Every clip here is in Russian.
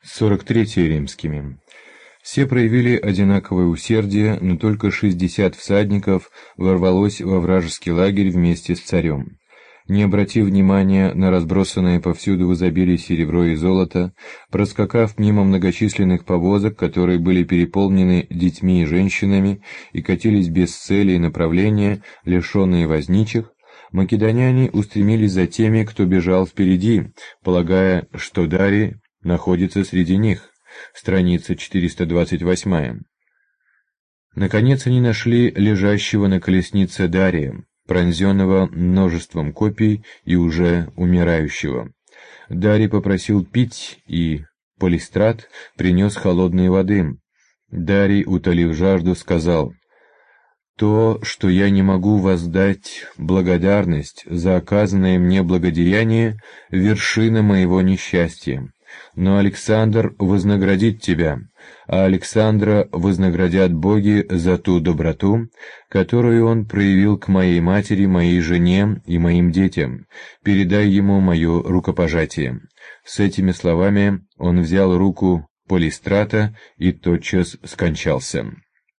43 римскими. Все проявили одинаковое усердие, но только 60 всадников ворвалось во вражеский лагерь вместе с царем. Не обратив внимания на разбросанное повсюду в изобилии серебро и золото, проскакав мимо многочисленных повозок, которые были переполнены детьми и женщинами и катились без цели и направления, лишенные возничих, македоняне устремились за теми, кто бежал впереди, полагая, что Дарий находится среди них. Страница 428. Наконец они нашли лежащего на колеснице Дария, пронзенного множеством копий и уже умирающего. Дарий попросил пить, и Полистрат принес холодной воды. Дарий, утолив жажду, сказал: «То, что я не могу воздать благодарность за оказанное мне благодеяние, вершина моего несчастья. Но Александр вознаградит тебя, а Александра вознаградят боги за ту доброту, которую он проявил к моей матери, моей жене и моим детям. Передай ему мое рукопожатие». С этими словами он взял руку Полистрата и тотчас скончался.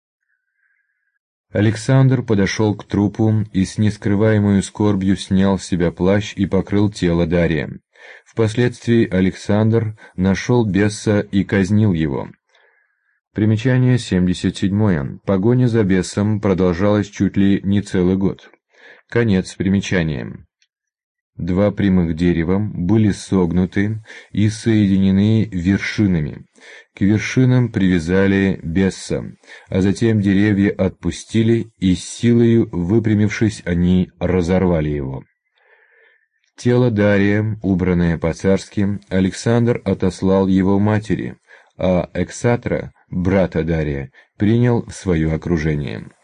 Александр подошел к трупу и с нескрываемой скорбью снял с себя плащ и покрыл тело Дария. Впоследствии Александр нашел беса и казнил его. Примечание 77. Погоня за бесом продолжалась чуть ли не целый год. Конец примечания. Два прямых дерева были согнуты и соединены вершинами. К вершинам привязали беса, а затем деревья отпустили, и силою выпрямившись, они разорвали его. Тело Дария, убранное по-царски, Александр отослал его матери, а Эксатра, брата Дария, принял в свое окружение.